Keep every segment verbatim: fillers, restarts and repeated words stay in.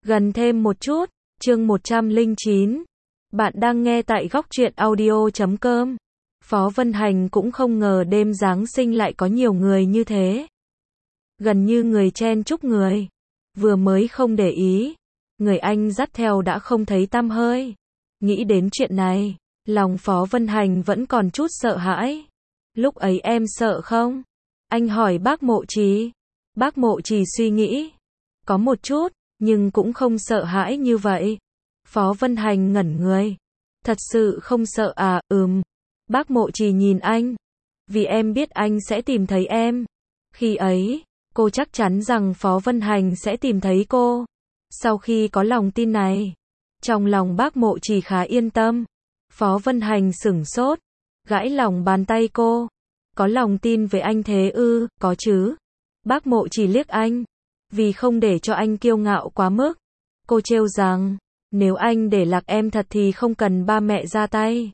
Gần thêm một chút, chương một trăm lẻ chín. Bạn đang nghe tại góc truyện audio chấm com. Phó Vân Hành cũng không ngờ đêm Giáng sinh lại có nhiều người như thế. Gần như người chen chúc người. Vừa mới không để ý, người anh dắt theo đã không thấy tăm hơi. Nghĩ đến chuyện này, lòng Phó Vân Hành vẫn còn chút sợ hãi. Lúc ấy em sợ không? Anh hỏi bác Mộ Trì. Bác Mộ Trì suy nghĩ. Có một chút, nhưng cũng không sợ hãi như vậy. Phó Vân Hành ngẩn người. Thật sự không sợ à? Ừm. Bác Mộ Trì nhìn anh. Vì em biết anh sẽ tìm thấy em. Khi ấy, cô chắc chắn rằng Phó Vân Hành sẽ tìm thấy cô. Sau khi có lòng tin này, trong lòng bác Mộ Trì khá yên tâm. Phó Vân Hành sửng sốt, gãi lòng bàn tay cô. Có lòng tin về anh thế ư? Có chứ. Bác Mộ Trì liếc anh. Vì không để cho anh kiêu ngạo quá mức. Cô trêu rằng, nếu anh để lạc em thật thì không cần ba mẹ ra tay.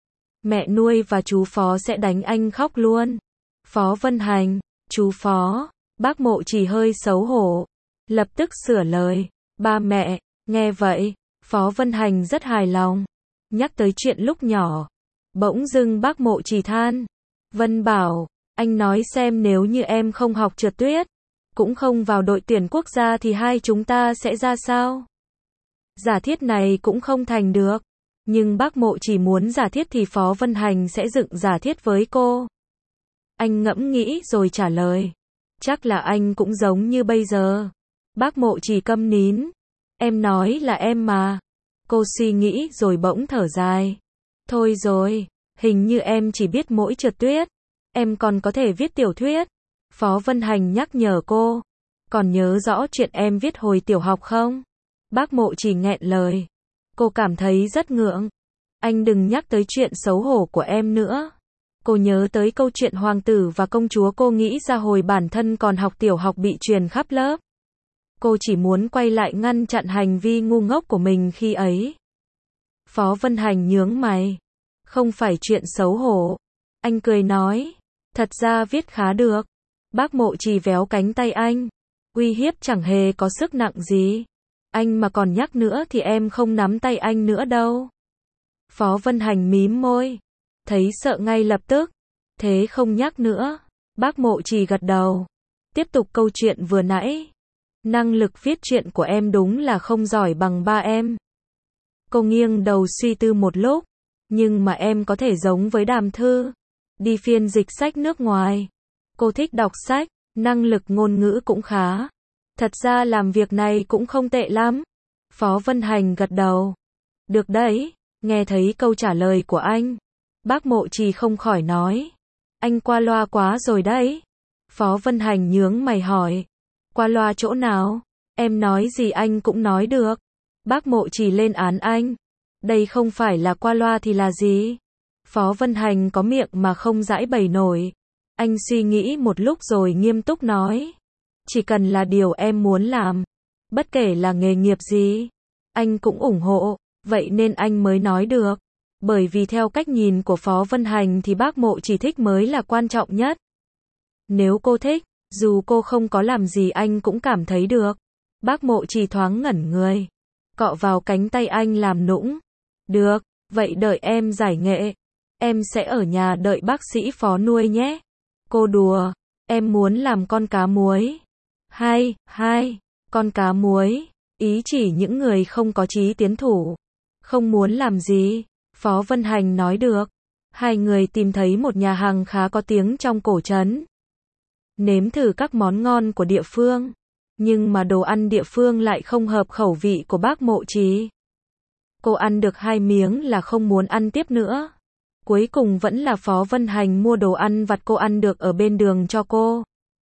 Mẹ nuôi và chú Phó sẽ đánh anh khóc luôn. Phó Vân Hành, chú Phó. Bác Mộ Trì hơi xấu hổ, lập tức sửa lời. Ba mẹ. Nghe vậy, Phó Vân Hành rất hài lòng. Nhắc tới chuyện lúc nhỏ, bỗng dưng bác Mộ Trì than. Vân bảo, anh nói xem nếu như em không học trượt tuyết, cũng không vào đội tuyển quốc gia thì hai chúng ta sẽ ra sao? Giả thiết này cũng không thành được. Nhưng bác Mộ Trì muốn giả thiết thì Phó Vân Hành sẽ dựng giả thiết với cô. Anh ngẫm nghĩ rồi trả lời. Chắc là anh cũng giống như bây giờ. Bác Mộ Trì câm nín. Em nói là em mà. Cô suy nghĩ rồi bỗng thở dài. Thôi rồi, hình như em chỉ biết mỗi trượt tuyết. Em còn có thể viết tiểu thuyết. Phó Vân Hành nhắc nhở cô. Còn nhớ rõ chuyện em viết hồi tiểu học không? Bác Mộ Trì nghẹn lời. Cô cảm thấy rất ngượng. Anh đừng nhắc tới chuyện xấu hổ của em nữa. Cô nhớ tới câu chuyện hoàng tử và công chúa cô nghĩ ra hồi bản thân còn học tiểu học bị truyền khắp lớp. Cô chỉ muốn quay lại ngăn chặn hành vi ngu ngốc của mình khi ấy. Phó Vân Hành nhướng mày. Không phải chuyện xấu hổ. Anh cười nói. Thật ra viết khá được. Bác Mộ Trì véo cánh tay anh. Uy hiếp chẳng hề có sức nặng gì. Anh mà còn nhắc nữa thì em không nắm tay anh nữa đâu. Phó Vân Hành mím môi. Thấy sợ ngay lập tức. Thế không nhắc nữa. Bác Mộ Trì gật đầu. Tiếp tục câu chuyện vừa nãy. Năng lực viết truyện của em đúng là không giỏi bằng ba em. Cô nghiêng đầu suy tư một lúc. Nhưng mà em có thể giống với Đàm Thư. Đi phiên dịch sách nước ngoài. Cô thích đọc sách. Năng lực ngôn ngữ cũng khá. Thật ra làm việc này cũng không tệ lắm. Phó Vân Hành gật đầu. Được đấy. Nghe thấy câu trả lời của anh. Bác Mộ Trì không khỏi nói. Anh qua loa quá rồi đấy. Phó Vân Hành nhướng mày hỏi. Qua loa chỗ nào? Em nói gì anh cũng nói được. Bác Mộ Trì lên án anh. Đây không phải là qua loa thì là gì? Phó Vân Hành có miệng mà không giãi bày nổi. Anh suy nghĩ một lúc rồi nghiêm túc nói. Chỉ cần là điều em muốn làm. Bất kể là nghề nghiệp gì. Anh cũng ủng hộ. Vậy nên anh mới nói được. Bởi vì theo cách nhìn của Phó Vân Hành thì bác Mộ Trì thích mới là quan trọng nhất. Nếu cô thích, dù cô không có làm gì anh cũng cảm thấy được. Bác Mộ Trì thoáng ngẩn người. Cọ vào cánh tay anh làm nũng. Được, vậy đợi em giải nghệ. Em sẽ ở nhà đợi bác sĩ Phó nuôi nhé. Cô đùa, em muốn làm con cá muối. Hay, hay, con cá muối. Ý chỉ những người không có chí tiến thủ. Không muốn làm gì. Phó Vân Hành nói được. Hai người tìm thấy một nhà hàng khá có tiếng trong cổ trấn. Nếm thử các món ngon của địa phương. Nhưng mà đồ ăn địa phương lại không hợp khẩu vị của bác Mộ Trì. Cô ăn được hai miếng là không muốn ăn tiếp nữa. Cuối cùng vẫn là Phó Vân Hành mua đồ ăn vặt cô ăn được ở bên đường cho cô.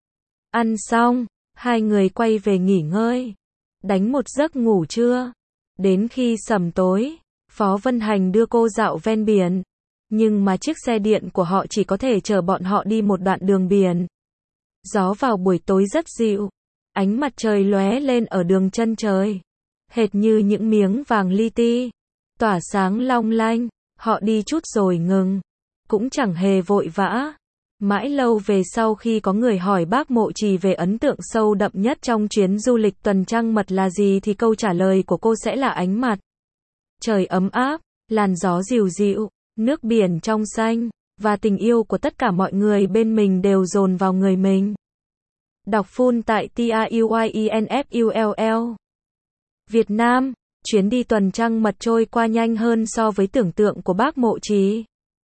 Ăn xong, hai người quay về nghỉ ngơi. Đánh một giấc ngủ trưa. Đến khi sẩm tối, Phó Vân Hành đưa cô dạo ven biển. Nhưng mà chiếc xe điện của họ chỉ có thể chở bọn họ đi một đoạn đường biển. Gió vào buổi tối rất dịu. Ánh mặt trời lóe lên ở đường chân trời. Hệt như những miếng vàng li ti. Tỏa sáng long lanh. Họ đi chút rồi ngừng. Cũng chẳng hề vội vã. Mãi lâu về sau khi có người hỏi bác Mộ Trì về ấn tượng sâu đậm nhất trong chuyến du lịch tuần trăng mật là gì thì câu trả lời của cô sẽ là ánh mặt trời ấm áp, làn gió dịu dịu, nước biển trong xanh, và tình yêu của tất cả mọi người bên mình đều dồn vào người mình. Đọc full tại TRUYINFULL. Việt Nam, chuyến đi tuần trăng mật trôi qua nhanh hơn so với tưởng tượng của bác Mộ Trì.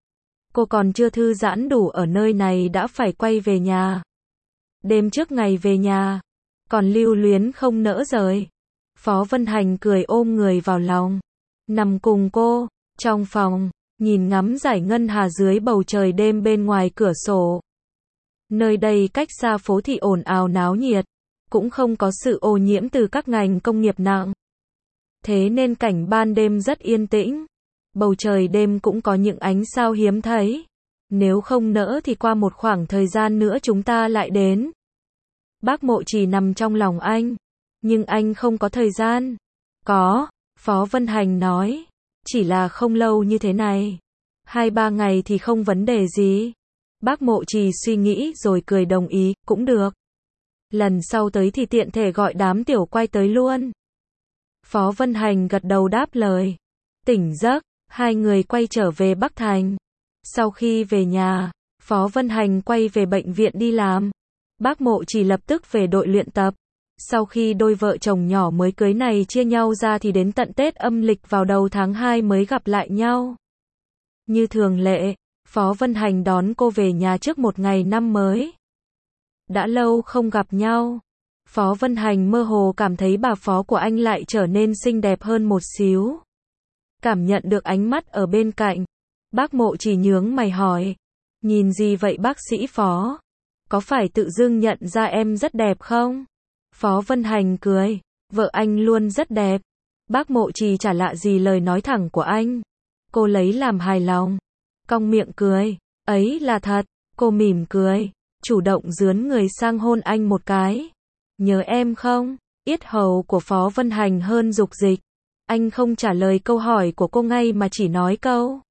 Cô còn chưa thư giãn đủ ở nơi này đã phải quay về nhà. Đêm trước ngày về nhà, còn lưu luyến không nỡ rời. Phó Vân Hành cười ôm người vào lòng, nằm cùng cô, trong phòng, nhìn ngắm dải ngân hà dưới bầu trời đêm bên ngoài cửa sổ. Nơi đây cách xa phố thị ồn ào náo nhiệt, cũng không có sự ô nhiễm từ các ngành công nghiệp nặng. Thế nên cảnh ban đêm rất yên tĩnh. Bầu trời đêm cũng có những ánh sao hiếm thấy. Nếu không nỡ thì qua một khoảng thời gian nữa chúng ta lại đến. Bác Mộ Trì nằm trong lòng anh. Nhưng anh không có thời gian. Có, Phó Vân Hành nói. Chỉ là không lâu như thế này. Hai ba ngày thì không vấn đề gì. Bác Mộ Trì suy nghĩ rồi cười đồng ý, cũng được. Lần sau tới thì tiện thể gọi đám tiểu quay tới luôn. Phó Vân Hành gật đầu đáp lời. Tỉnh giấc, hai người quay trở về Bắc Thành. Sau khi về nhà, Phó Vân Hành quay về bệnh viện đi làm. Bác Mộ Trì lập tức về đội luyện tập. Sau khi đôi vợ chồng nhỏ mới cưới này chia nhau ra thì đến tận Tết âm lịch vào đầu tháng hai mới gặp lại nhau. Như thường lệ, Phó Vân Hành đón cô về nhà trước một ngày năm mới. Đã lâu không gặp nhau. Phó Vân Hành mơ hồ cảm thấy bà Phó của anh lại trở nên xinh đẹp hơn một xíu. Cảm nhận được ánh mắt ở bên cạnh. Bác Mộ Trì nhướng mày hỏi. Nhìn gì vậy bác sĩ Phó? Có phải tự dưng nhận ra em rất đẹp không? Phó Vân Hành cười. Vợ anh luôn rất đẹp. Bác Mộ Trì chả lạ gì lời nói thẳng của anh. Cô lấy làm hài lòng. Cong miệng cười. Ấy là thật. Cô mỉm cười. Chủ động dướn người sang hôn anh một cái. Nhớ em không? Yết hầu của Phó Vân Hành hơn dục dịch. Anh không trả lời câu hỏi của cô ngay mà chỉ nói câu.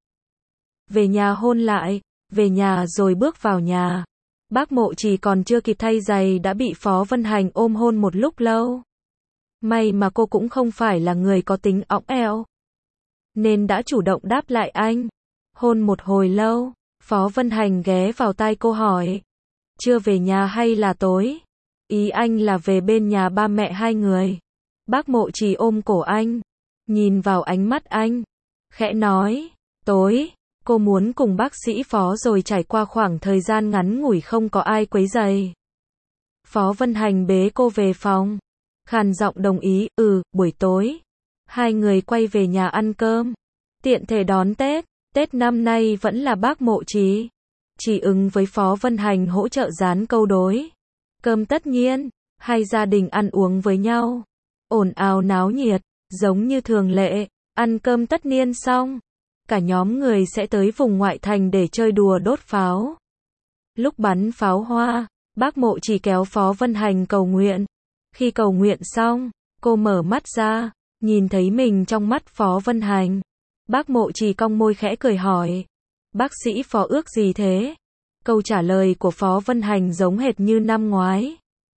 Về nhà hôn lại. Về nhà rồi bước vào nhà. Bác Mộ Trì còn chưa kịp thay giày đã bị Phó Vân Hành ôm hôn một lúc lâu. May mà cô cũng không phải là người có tính õng eo. Nên đã chủ động đáp lại anh. Hôn một hồi lâu. Phó Vân Hành ghé vào tai cô hỏi. Chưa về nhà hay là tối? Ý anh là về bên nhà ba mẹ hai người. Bác Mộ Trì ôm cổ anh. Nhìn vào ánh mắt anh. Khẽ nói. Tối. Cô muốn cùng bác sĩ Phó rồi trải qua khoảng thời gian ngắn ngủi không có ai quấy rầy. Phó Vân Hành bế cô về phòng. Khàn giọng đồng ý. Ừ, buổi tối. Hai người quay về nhà ăn cơm. Tiện thể đón Tết. Tết năm nay vẫn là bác Mộ Trì. Chỉ ứng với Phó Vân Hành hỗ trợ dán câu đối. Cơm tất nhiên. Hai gia đình ăn uống với nhau. Ồn ào náo nhiệt. Giống như thường lệ. Ăn cơm tất niên xong. Cả nhóm người sẽ tới vùng ngoại thành để chơi đùa đốt pháo. Lúc bắn pháo hoa, bác Mộ Trì kéo Phó Vân Hành cầu nguyện. Khi cầu nguyện xong, cô mở mắt ra, nhìn thấy mình trong mắt Phó Vân Hành. Bác Mộ Trì cong môi khẽ cười hỏi. Bác sĩ Phó ước gì thế? Câu trả lời của Phó Vân Hành giống hệt như năm ngoái.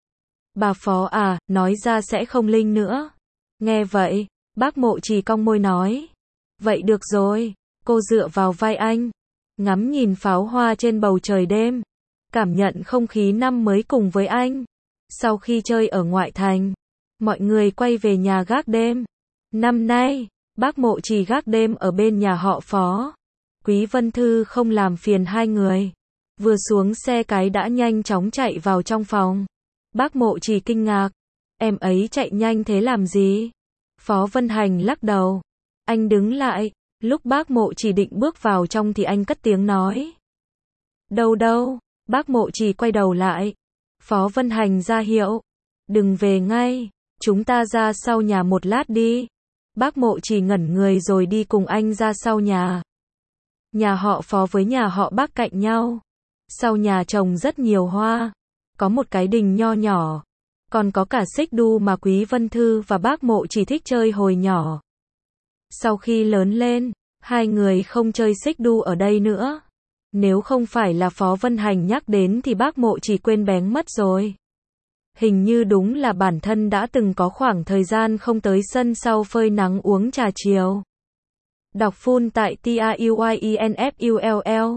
Bà Phó à, nói ra sẽ không linh nữa. Nghe vậy, bác Mộ Trì cong môi nói. Vậy được rồi. Cô dựa vào vai anh, ngắm nhìn pháo hoa trên bầu trời đêm, cảm nhận không khí năm mới cùng với anh. Sau khi chơi ở ngoại thành, mọi người quay về nhà gác đêm. Năm nay, bác Mộ Trì gác đêm ở bên nhà họ Phó. Quý Vân Thư không làm phiền hai người. Vừa xuống xe cái đã nhanh chóng chạy vào trong phòng. Bác Mộ Trì kinh ngạc. Em ấy chạy nhanh thế làm gì? Phó Vân Hành lắc đầu. Anh đứng lại. Lúc bác Mộ Trì định bước vào trong thì anh cất tiếng nói. Đâu đâu, bác Mộ Trì quay đầu lại. Phó Vân Hành ra hiệu. Đừng về ngay, chúng ta ra sau nhà một lát đi. Bác Mộ Trì ngẩn người rồi đi cùng anh ra sau nhà. Nhà họ Phó với nhà họ Bác cạnh nhau. Sau nhà trồng rất nhiều hoa. Có một cái đình nho nhỏ. Còn có cả xích đu mà Quý Vân Thư và bác Mộ Trì thích chơi hồi nhỏ. Sau khi lớn lên, hai người không chơi xích đu ở đây nữa. Nếu không phải là Phó Vân Hành nhắc đến thì bác Mộ Trì quên bén mất rồi. Hình như đúng là bản thân đã từng có khoảng thời gian không tới sân sau phơi nắng uống trà chiều. Đọc full tại T R U Y E N F U L L.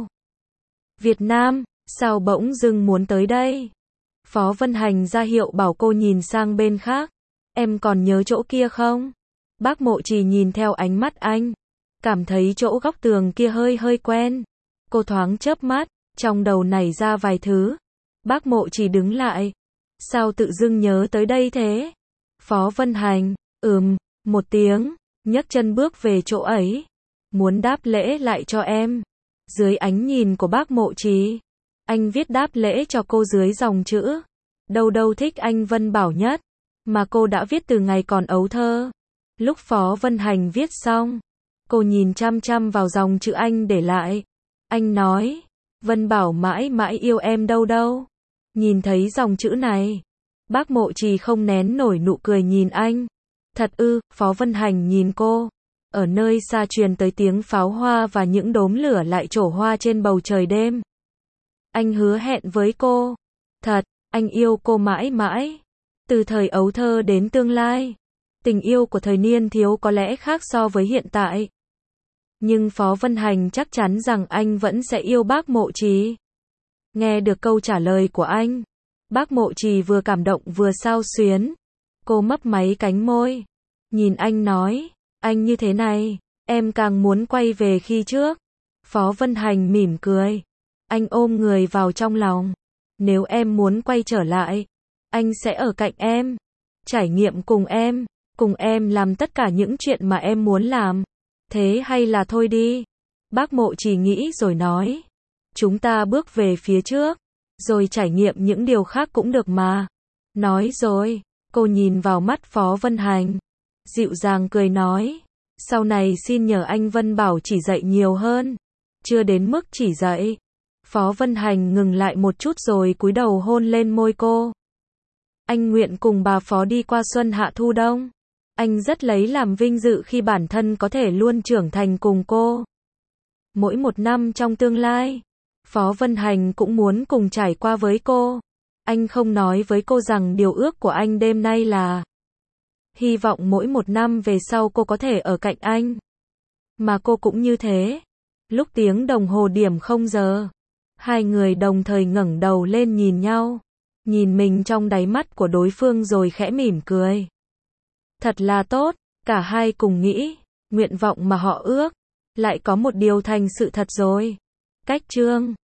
Việt Nam, sao bỗng dưng muốn tới đây? Phó Vân Hành ra hiệu bảo cô nhìn sang bên khác. Em còn nhớ chỗ kia không? Bác Mộ Trì nhìn theo ánh mắt anh. Cảm thấy chỗ góc tường kia hơi hơi quen. Cô thoáng chớp mắt, trong đầu nảy ra vài thứ. Bác Mộ Trì đứng lại. Sao tự dưng nhớ tới đây thế? Phó Vân Hành, ừm, một tiếng, nhấc chân bước về chỗ ấy. Muốn đáp lễ lại cho em. Dưới ánh nhìn của bác Mộ Trì, anh viết đáp lễ cho cô dưới dòng chữ. Đâu đâu thích anh Vân Bảo nhất. Mà cô đã viết từ ngày còn ấu thơ. Lúc Phó Vân Hành viết xong, cô nhìn chăm chăm vào dòng chữ anh để lại. Anh nói, Vân Bảo mãi mãi yêu em đâu đâu. Nhìn thấy dòng chữ này, bác Mộ Trì không nén nổi nụ cười nhìn anh. Thật ư? Phó Vân Hành nhìn cô. Ở nơi xa truyền tới tiếng pháo hoa và những đốm lửa lại trổ hoa trên bầu trời đêm. Anh hứa hẹn với cô. Thật, anh yêu cô mãi mãi. Từ thời ấu thơ đến tương lai. Tình yêu của thời niên thiếu có lẽ khác so với hiện tại. Nhưng Phó Vân Hành chắc chắn rằng anh vẫn sẽ yêu bác Mộ Trì. Nghe được câu trả lời của anh, bác Mộ Trì vừa cảm động vừa xao xuyến. Cô mấp máy cánh môi. Nhìn anh nói, anh như thế này, em càng muốn quay về khi trước. Phó Vân Hành mỉm cười. Anh ôm người vào trong lòng. Nếu em muốn quay trở lại, anh sẽ ở cạnh em. Trải nghiệm cùng em. Cùng em làm tất cả những chuyện mà em muốn làm. Thế hay là thôi đi. Bác Mộ Trì nghĩ rồi nói. Chúng ta bước về phía trước. Rồi trải nghiệm những điều khác cũng được mà. Nói rồi, cô nhìn vào mắt Phó Vân Hành. Dịu dàng cười nói. Sau này xin nhờ anh Vân Bảo chỉ dạy nhiều hơn. Chưa đến mức chỉ dạy. Phó Vân Hành ngừng lại một chút rồi cúi đầu hôn lên môi cô. Anh nguyện cùng bà Phó đi qua xuân hạ thu đông. Anh rất lấy làm vinh dự khi bản thân có thể luôn trưởng thành cùng cô. Mỗi một năm trong tương lai, Phó Vân Hành cũng muốn cùng trải qua với cô. Anh không nói với cô rằng điều ước của anh đêm nay là hy vọng mỗi một năm về sau cô có thể ở cạnh anh. Mà cô cũng như thế. Lúc tiếng đồng hồ điểm không giờ, hai người đồng thời ngẩng đầu lên nhìn nhau. Nhìn mình trong đáy mắt của đối phương rồi khẽ mỉm cười. Thật là tốt, cả hai cùng nghĩ, nguyện vọng mà họ ước, lại có một điều thành sự thật rồi. Cách chương